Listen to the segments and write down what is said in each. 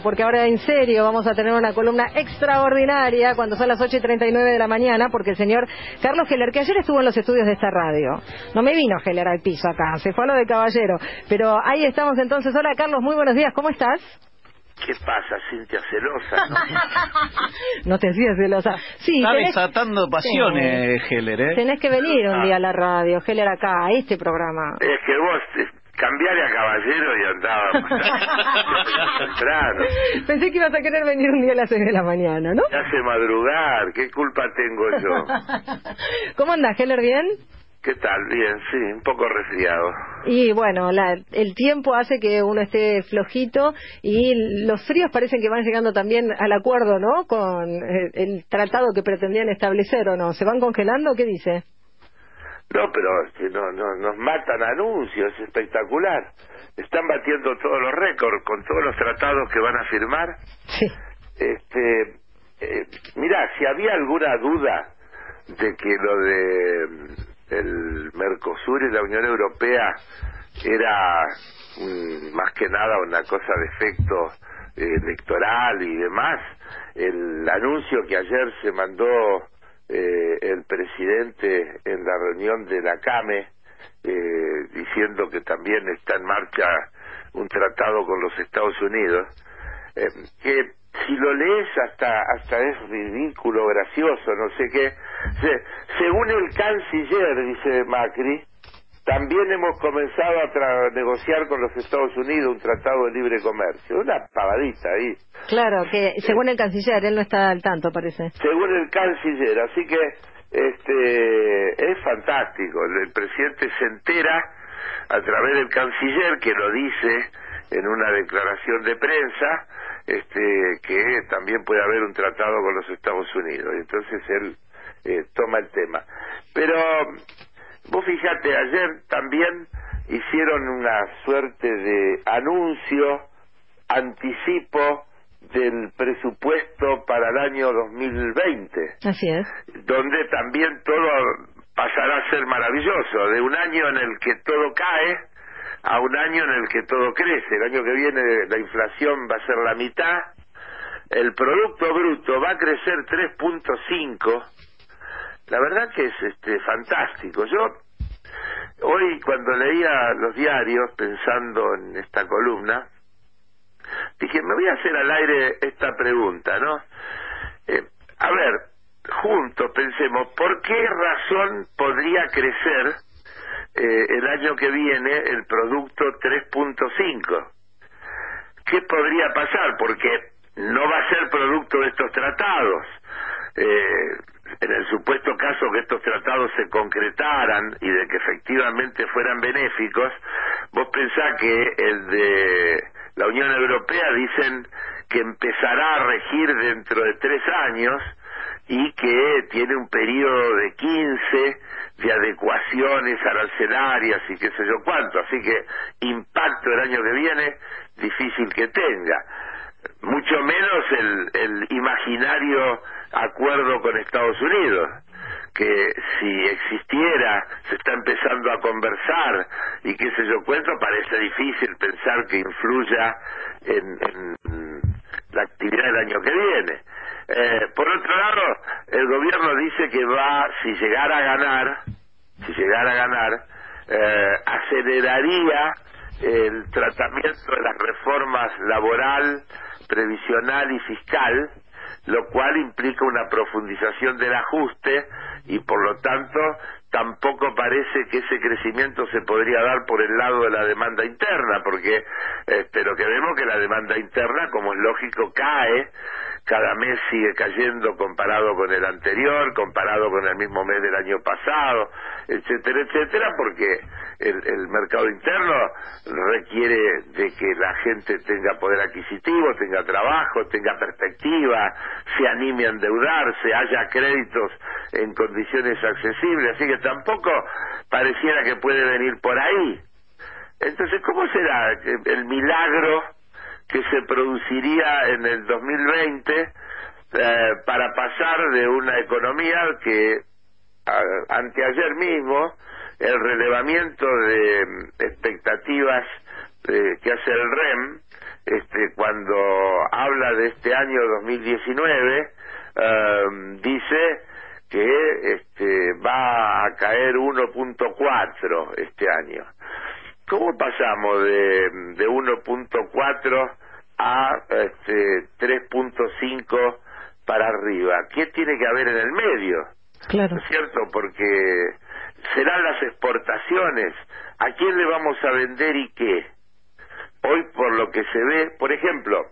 Porque ahora en serio vamos a tener una columna extraordinaria cuando son las 8:39 de la mañana, porque el señor Carlos Heller, que ayer estuvo en los estudios de esta radio, no me vino Heller al piso acá, se fue a lo de caballero, pero ahí estamos entonces. Hola Carlos, muy buenos días, ¿cómo estás? ¿Qué pasa, Cintia celosa? No te sigas celosa. Sí, está desatando pasiones, sí. Heller, ¿eh? Tenés que venir un día a la radio, Heller, acá, a este programa. Es que vos cambiale a caballero y andaba temprano. Pensé que ibas a querer venir un día a las 6 de la mañana, ¿no? Me hace madrugar, ¿qué culpa tengo yo? ¿Cómo andás, Heller, bien? ¿Qué tal? Bien, sí, un poco resfriado. Y bueno, el tiempo hace que uno esté flojito y los fríos parecen que van llegando también al acuerdo, ¿no? Con el tratado que pretendían establecer, ¿o no? ¿Se van congelando? ¿Qué dice? No, pero nos matan anuncios, es espectacular. Están batiendo todos los récords con todos los tratados que van a firmar. Sí. Mirá, si había alguna duda de que lo de el Mercosur y la Unión Europea era más que nada una cosa de efecto electoral y demás, el anuncio que ayer se mandó el presidente en la reunión de la CAME, diciendo que también está en marcha un tratado con los Estados Unidos, que si lo lees hasta es ridículo, gracioso, no sé qué. Según el canciller, dice Macri, también hemos comenzado a negociar con los Estados Unidos un tratado de libre comercio. Una pavadita ahí. Claro, que según el canciller, él no está al tanto, parece. Según el canciller, así que es fantástico. El presidente se entera a través del canciller, que lo dice en una declaración de prensa, que también puede haber un tratado con los Estados Unidos. Entonces él toma el tema. Pero vos fíjate, ayer también hicieron una suerte de anuncio, anticipo del presupuesto para el año 2020. Así es. Donde también todo pasará a ser maravilloso, de un año en el que todo cae a un año en el que todo crece. El año que viene la inflación va a ser la mitad, el Producto Bruto va a crecer 3.5. La verdad que es fantástico. Yo hoy, cuando leía los diarios pensando en esta columna, dije, me voy a hacer al aire esta pregunta, ¿no? A ver, juntos pensemos, ¿por qué razón podría crecer el año que viene el producto 3.5? ¿Qué podría pasar? Porque no va a ser producto de estos tratados. En el supuesto caso que estos tratados se concretaran y de que efectivamente fueran benéficos, vos pensás que el de la Unión Europea dicen que empezará a regir dentro de 3 años y que tiene un periodo de 15 de adecuaciones arancelarias y qué sé yo cuánto, así que impacto el año que viene difícil que tenga, mucho menos el imaginario acuerdo con Estados Unidos, que si existiera, se está empezando a conversar y qué sé yo cuánto, parece difícil pensar que influya en la actividad del año que viene. Por otro lado, el gobierno dice que si llegara a ganar, aceleraría el tratamiento de las reformas laboral, previsional y fiscal, lo cual implica una profundización del ajuste y por lo tanto tampoco parece que ese crecimiento se podría dar por el lado de la demanda interna, porque lo que vemos que la demanda interna, como es lógico, cae, cada mes sigue cayendo comparado con el anterior, comparado con el mismo mes del año pasado, etcétera, etcétera, porque el mercado interno requiere de que la gente tenga poder adquisitivo, tenga trabajo, tenga perspectiva, se anime a endeudarse, haya créditos en condiciones accesibles, así que tampoco pareciera que puede venir por ahí. Entonces, ¿cómo será el milagro que se produciría en el 2020 para pasar de una economía que anteayer mismo el relevamiento de expectativas que hace el REM cuando habla de este año 2019, dice que va a caer 1.4 este año. ¿Cómo pasamos de 1.4 a 3.5 para arriba? ¿Qué tiene que haber en el medio? Claro. ¿No es cierto? Porque serán las exportaciones. ¿A quién le vamos a vender y qué? Hoy, por lo que se ve, por ejemplo,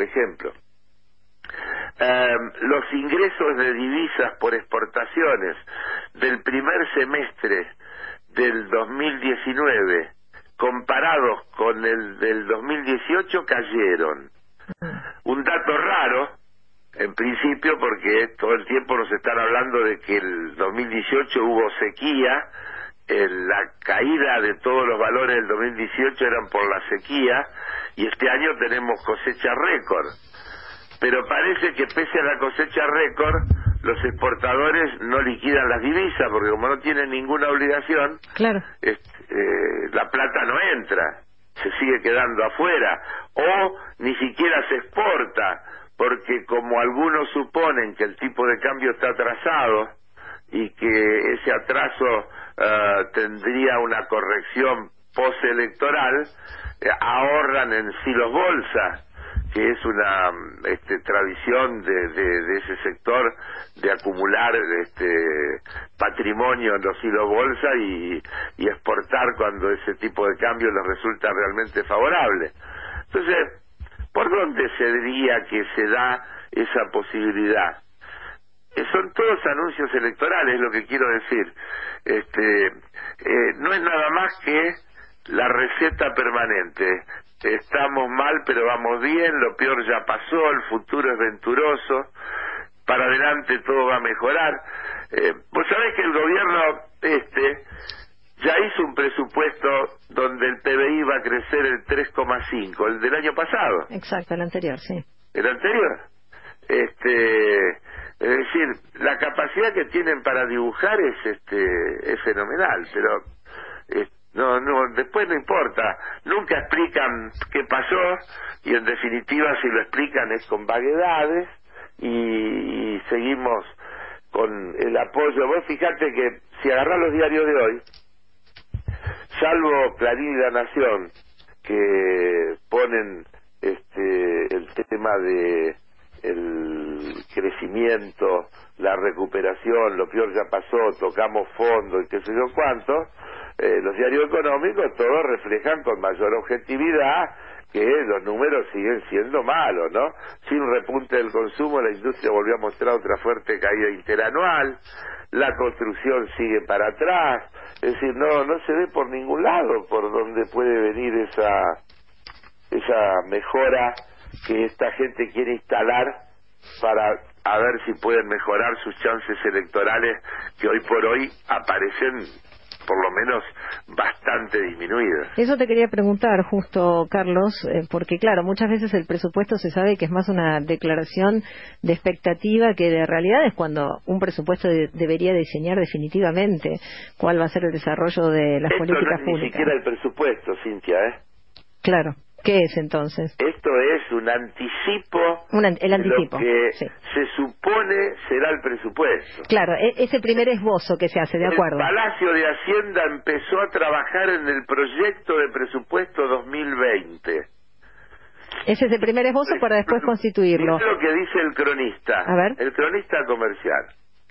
los ingresos de divisas por exportaciones del primer semestre del 2019 comparados con el del 2018 cayeron. Un dato raro, en principio, porque todo el tiempo nos están hablando de que el 2018 hubo sequía, la caída de todos los valores del 2018 eran por la sequía, y este año tenemos cosecha récord. Pero parece que pese a la cosecha récord, los exportadores no liquidan las divisas, porque como no tienen ninguna obligación, claro, la plata no entra, se sigue quedando afuera, o ni siquiera se exporta, porque como algunos suponen que el tipo de cambio está atrasado y que ese atraso tendría una corrección postelectoral, ahorran en silos bolsa, que es una tradición de ese sector de acumular patrimonio en los hilos bolsa y exportar cuando ese tipo de cambio les resulta realmente favorable. Entonces, ¿por dónde se diría que se da esa posibilidad? Son todos anuncios electorales, es lo que quiero decir. No es nada más que la receta permanente. Estamos mal, pero vamos bien, lo peor ya pasó, el futuro es venturoso, para adelante todo va a mejorar. Vos sabés que el gobierno ya hizo un presupuesto donde el PBI va a crecer el 3,5, el del año pasado. Exacto, el anterior, sí. ¿El anterior? Es decir, la capacidad que tienen para dibujar es fenomenal, pero después no importa, nunca explican qué pasó, y en definitiva si lo explican es con vaguedades, y seguimos con el apoyo. Vos fijate que si agarrás los diarios de hoy, salvo Clarín y La Nación, que ponen el tema de el crecimiento, la recuperación, lo peor ya pasó, tocamos fondo y qué sé yo cuánto, los diarios económicos todos reflejan con mayor objetividad que los números siguen siendo malos, ¿no? Sin repunte del consumo, la industria volvió a mostrar otra fuerte caída interanual, la construcción sigue para atrás, es decir, no se ve por ningún lado por donde puede venir esa mejora que esta gente quiere instalar para a ver si pueden mejorar sus chances electorales, que hoy por hoy aparecen por lo menos bastante disminuidas. Eso te quería preguntar justo, Carlos, porque claro, muchas veces el presupuesto se sabe que es más una declaración de expectativa que de realidad, es cuando un presupuesto debería diseñar definitivamente cuál va a ser el desarrollo de las políticas públicas. Esto no es ni siquiera el presupuesto, Cintia, Claro. ¿Qué es entonces? Esto es un anticipo, el anticipo de lo que sí. se supone será el presupuesto. Claro, ese primer esbozo que se hace, de acuerdo. El Palacio de Hacienda empezó a trabajar en el proyecto de presupuesto 2020. Ese es el primer esbozo para después constituirlo. Es lo que dice el cronista, a ver. El cronista comercial.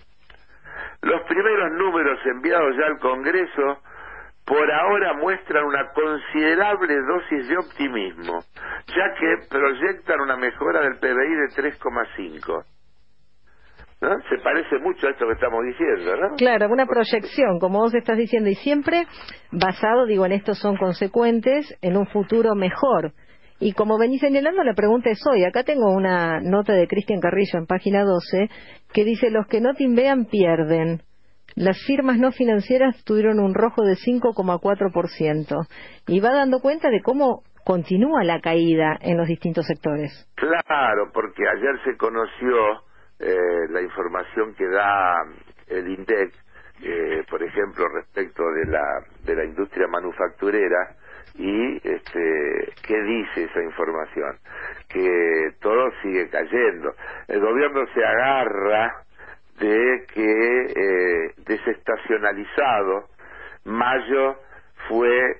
Los primeros números enviados ya al Congreso por ahora muestran una considerable dosis de optimismo, ya que proyectan una mejora del PBI de 3,5. ¿No? Se parece mucho a esto que estamos diciendo, ¿no? Claro, una proyección, como vos estás diciendo, y siempre basado, en estos son consecuentes, en un futuro mejor. Y como venís señalando, la pregunta es hoy. Acá tengo una nota de Cristian Carrillo en página 12, que dice: los que no timbean pierden. Las firmas no financieras tuvieron un rojo de 5,4%. Y va dando cuenta de cómo continúa la caída en los distintos sectores. Claro, porque ayer se conoció la información que da el INDEC, por ejemplo, respecto de la industria manufacturera, y ¿qué dice esa información? Que todo sigue cayendo. El gobierno se agarra de que desestacionalizado mayo fue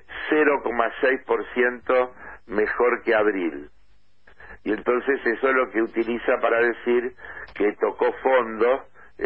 0,6% mejor que abril, y entonces eso es lo que utiliza para decir que tocó fondo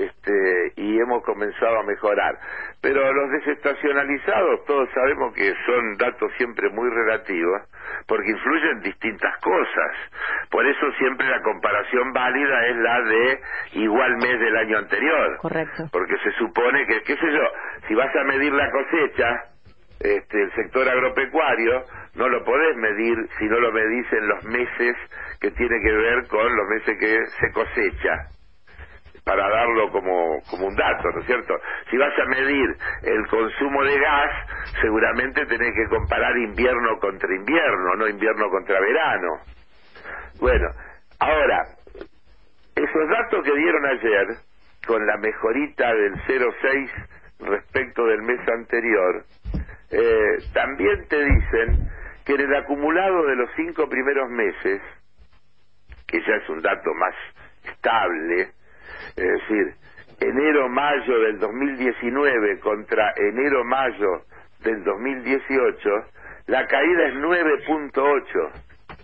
y hemos comenzado a mejorar. Pero los desestacionalizados todos sabemos que son datos siempre muy relativos, porque influyen distintas cosas. Por eso siempre la comparación válida es la de igual mes del año anterior. Correcto. Porque se supone que, qué sé yo, si vas a medir la cosecha, el sector agropecuario, no lo podés medir si no lo medís en los meses que tiene que ver con los meses que se cosecha, para darlo como un dato, ¿no es cierto? Si vas a medir el consumo de gas, seguramente tenés que comparar invierno contra invierno, no invierno contra verano. Bueno, ahora, esos datos que dieron ayer, con la mejorita del 0,6 respecto del mes anterior, también te dicen que en el acumulado de los 5 primeros meses, que ya es un dato más estable, es decir, enero-mayo del 2019 contra enero-mayo del 2018, la caída es 9.8.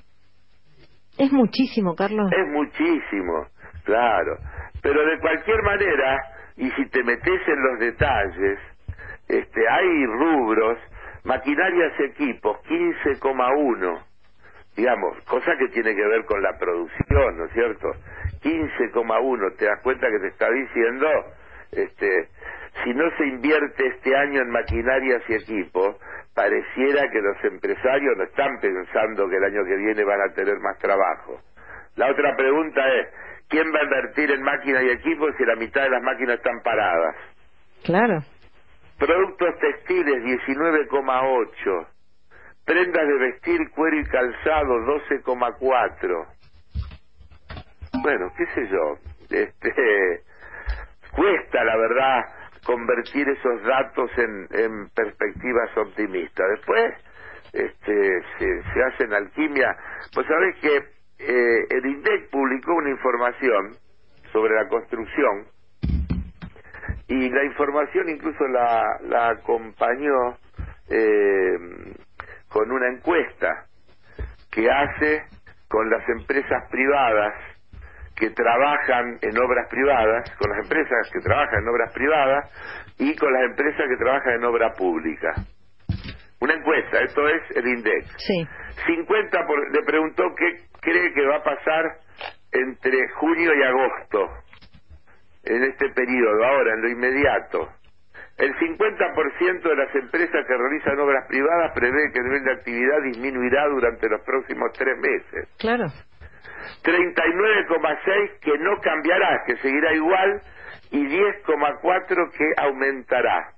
Es muchísimo, Carlos. Es muchísimo, claro. Pero de cualquier manera, y si te metes en los detalles, hay rubros, maquinarias y equipos, 15,1. Digamos, cosa que tiene que ver con la producción, ¿no es cierto? 15,1, te das cuenta que te está diciendo, si no se invierte este año en maquinarias y equipos, pareciera que los empresarios no están pensando que el año que viene van a tener más trabajo. La otra pregunta es, ¿quién va a invertir en máquinas y equipos si la mitad de las máquinas están paradas? Claro. Productos textiles, 19,8. Prendas de vestir, cuero y calzado, 12,4. Bueno, qué sé yo, cuesta la verdad convertir esos datos en perspectivas optimistas. Después se hacen alquimia. Pues sabés que el INDEC publicó una información sobre la construcción, y la información incluso la acompañó con una encuesta que hace con las empresas privadas que trabajan en obras privadas, con las empresas que trabajan en obras privadas y con las empresas que trabajan en obra pública. Una encuesta, esto es el INDEC. Sí. 50 le preguntó qué cree que va a pasar entre junio y agosto, en este periodo, ahora, en lo inmediato. El 50% de las empresas que realizan obras privadas prevé que el nivel de actividad disminuirá durante los próximos 3 meses. Claro. 39,6 que no cambiará, que seguirá igual, y 10,4 que aumentará.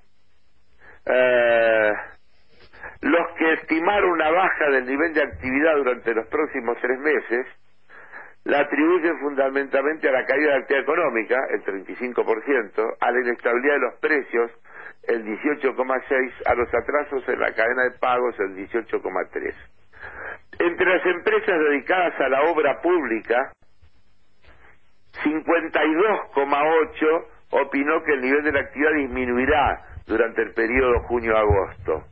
Los que estimaron una baja del nivel de actividad durante los próximos 3 meses la atribuyen fundamentalmente a la caída de la actividad económica, el 35%, a la inestabilidad de los precios, el 18,6%, a los atrasos en la cadena de pagos, el 18,3%. Entre las empresas dedicadas a la obra pública, 52,8% opinó que el nivel de la actividad disminuirá durante el periodo junio-agosto.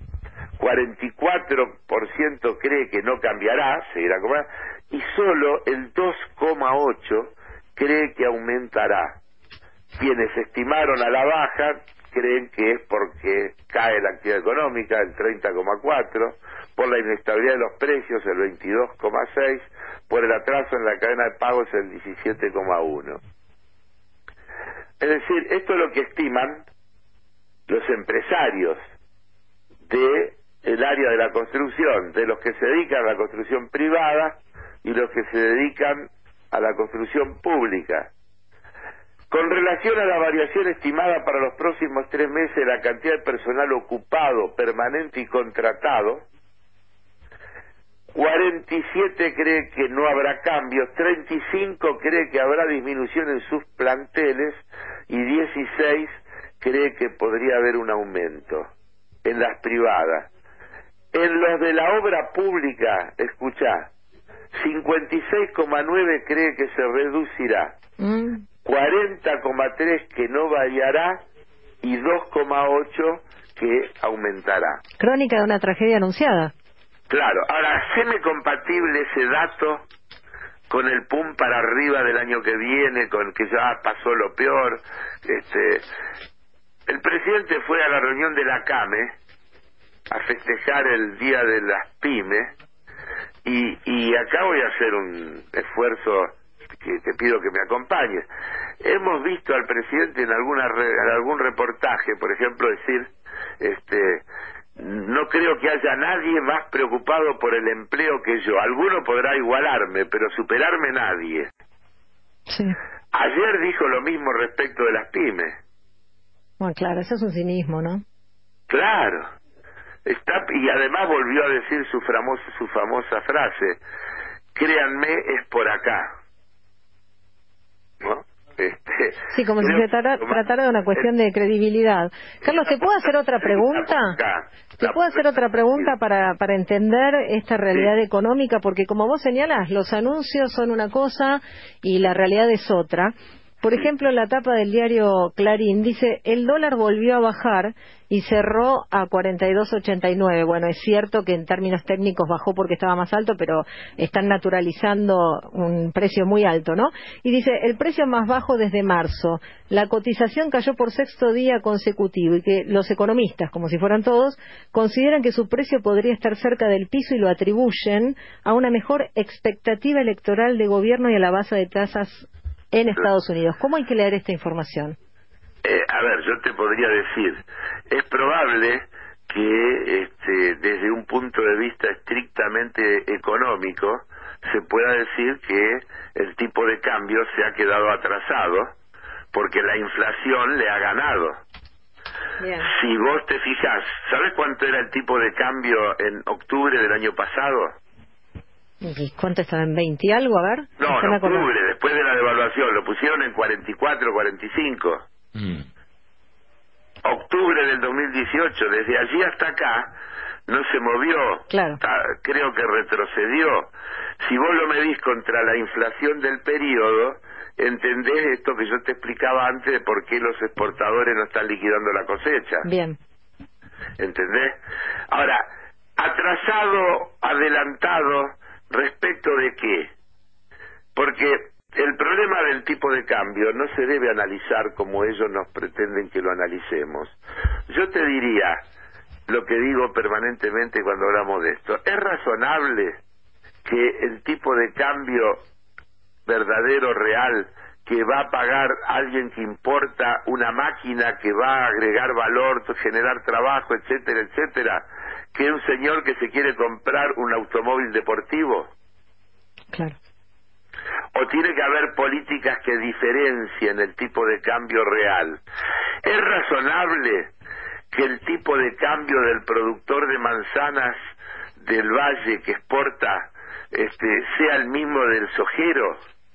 44% cree que no cambiará, seguirá como y solo el 2,8% cree que aumentará. Quienes estimaron a la baja creen que es porque cae la actividad económica, el 30,4%, por la inestabilidad de los precios, el 22,6%, por el atraso en la cadena de pagos, el 17,1%. Es decir, esto es lo que estiman los empresarios del área de la construcción, de los que se dedican a la construcción privada y los que se dedican a la construcción pública. Con relación a la variación estimada para los próximos 3 meses de la cantidad de personal ocupado, permanente y contratado, 47 cree que no habrá cambios, 35 cree que habrá disminución en sus planteles y 16 cree que podría haber un aumento en las privadas. En los de la obra pública, escuchá, 56,9 cree que se reducirá, 40,3 que no variará y 2,8 que aumentará. Crónica de una tragedia anunciada. Claro, ahora, haceme compatible ese dato con el pum para arriba del año que viene, con que ya pasó lo peor. El presidente fue a la reunión de la CAME a festejar el Día de las Pymes y acá voy a hacer un esfuerzo que te pido que me acompañes. Hemos visto al presidente en algún reportaje, por ejemplo, decir, no creo que haya nadie más preocupado por el empleo que yo. Alguno podrá igualarme, pero superarme nadie. Sí. Ayer dijo lo mismo respecto de las pymes. Bueno, claro, eso es un cinismo, ¿no? Claro. Y además volvió a decir su famosa frase: créanme, es por acá. ¿No? Sí, como si se tratara de una cuestión de credibilidad. Carlos, ¿te puedo hacer otra pregunta? ¿Te puedo hacer otra pregunta para entender esta realidad económica? Porque como vos señalás, los anuncios son una cosa y la realidad es otra. Por ejemplo, en la tapa del diario Clarín dice: el dólar volvió a bajar y cerró a 42.89. Bueno, es cierto que en términos técnicos bajó porque estaba más alto, pero están naturalizando un precio muy alto, ¿no? Y dice: el precio más bajo desde marzo. La cotización cayó por sexto día consecutivo y que los economistas, como si fueran todos, consideran que su precio podría estar cerca del piso y lo atribuyen a una mejor expectativa electoral de gobierno y a la base de tasas en Estados Unidos. ¿Cómo hay que leer esta información? A ver, yo te podría decir, es probable que desde un punto de vista estrictamente económico se pueda decir que el tipo de cambio se ha quedado atrasado porque la inflación le ha ganado. Bien. Si vos te fijás, ¿sabes cuánto era el tipo de cambio en octubre del año pasado? ¿Y cuánto estaba? ¿En 20 y algo? A ver. No, en octubre, después de la devaluación, lo pusieron en 44, 45. Octubre del 2018, desde allí hasta acá, no se movió. Claro. Creo que retrocedió. Si vos lo medís contra la inflación del periodo, entendés esto que yo te explicaba antes de por qué los exportadores no están liquidando la cosecha. Bien. ¿Entendés? Ahora, atrasado, adelantado, ¿respecto de qué? Porque el problema del tipo de cambio no se debe analizar como ellos nos pretenden que lo analicemos. Yo te diría lo que digo permanentemente cuando hablamos de esto. ¿Es razonable que el tipo de cambio verdadero, real, que va a pagar alguien que importa una máquina que va a agregar valor, generar trabajo, etcétera, etcétera, que un señor que se quiere comprar un automóvil deportivo? Claro. ¿O tiene que haber políticas que diferencien el tipo de cambio real? ¿Es razonable que el tipo de cambio del productor de manzanas del Valle que exporta sea el mismo del sojero?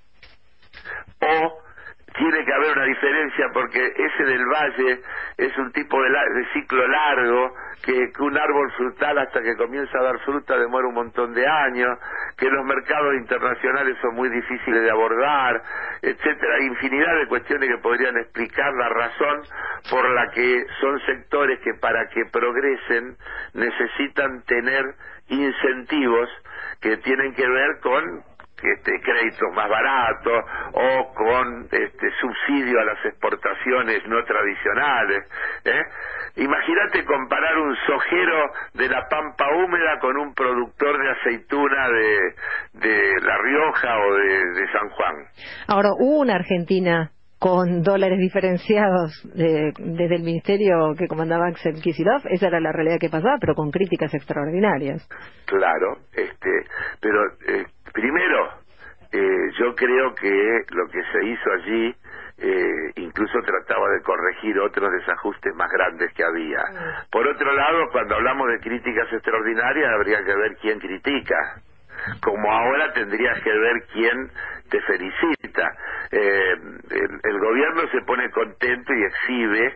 ¿O tiene que haber una diferencia porque ese del Valle es un tipo de ciclo largo, que un árbol frutal hasta que comienza a dar fruta demora un montón de años, que los mercados internacionales son muy difíciles de abordar, etcétera, infinidad de cuestiones que podrían explicar la razón por la que son sectores que para que progresen necesitan tener incentivos que tienen que ver con créditos más baratos o con subsidio a las exportaciones no tradicionales. Imagínate comparar un sojero de la Pampa Húmeda con un productor de aceituna de La Rioja o de San Juan. Ahora, hubo una Argentina con dólares diferenciados desde el ministerio que comandaba Axel Kicillof. Esa era la realidad que pasaba, pero con críticas extraordinarias. Claro, pero primero, yo creo que lo que se hizo allí incluso trataba de corregir otros desajustes más grandes que había. Por otro lado, cuando hablamos de críticas extraordinarias, habría que ver quién critica. Como ahora tendrías que ver quién te felicita. El gobierno se pone contento y exhibe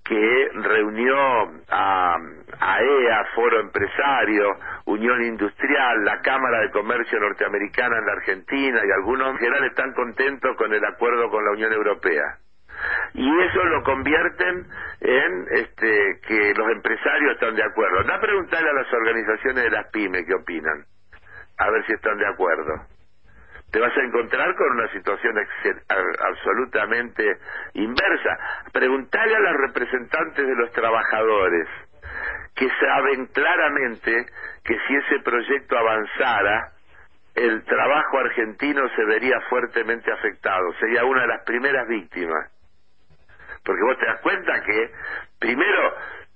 que reunió a AEA, Foro Empresario, Unión Industrial, la Cámara de Comercio Norteamericana en la Argentina, y algunos en general están contentos con el acuerdo con la Unión Europea. Y eso lo convierten en que los empresarios están de acuerdo. Anda a preguntarle a las organizaciones de las pymes qué opinan, a ver si están de acuerdo. Te vas a encontrar con una situación absolutamente inversa. Preguntale a los representantes de los trabajadores, que saben claramente que si ese proyecto avanzara, el trabajo argentino se vería fuertemente afectado, sería una de las primeras víctimas. Porque vos te das cuenta que, primero,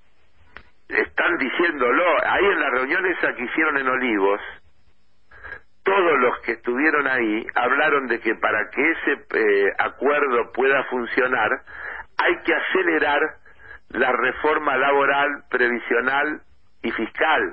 están diciéndolo, ahí en la reunión esa que hicieron en Olivos, todos los que estuvieron ahí hablaron de que para que ese acuerdo pueda funcionar hay que acelerar la reforma laboral, previsional y fiscal.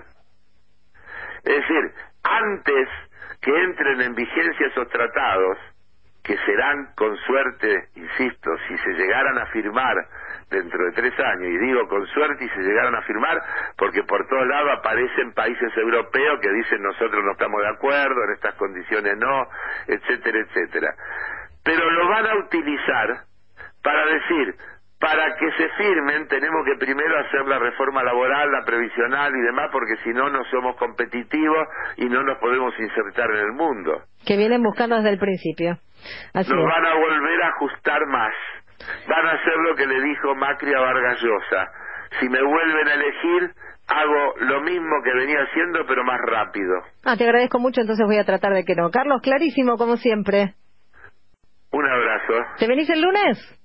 Es decir, antes que entren en vigencia esos tratados, que serán con suerte, insisto, si se llegaran a firmar dentro de 3 años, y digo con suerte y se llegaran a firmar, porque por todos lados aparecen países europeos que dicen nosotros no estamos de acuerdo, en estas condiciones no, etcétera, etcétera. Pero lo van a utilizar para decir, para que se firmen tenemos que primero hacer la reforma laboral, la previsional y demás, porque si no, no somos competitivos y no nos podemos insertar en el mundo. Que vienen buscando desde el principio. Así nos es. van a volver a ajustar más. Van a hacer lo que le dijo Macri a Vargas Llosa. Si me vuelven a elegir, hago lo mismo que venía haciendo, pero más rápido. Te agradezco mucho, entonces voy a tratar de que no. Carlos, clarísimo, como siempre. Un abrazo. ¿Te venís el lunes?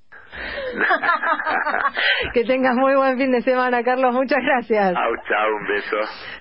Que tengas muy buen fin de semana, Carlos. Muchas gracias. Chau, un beso.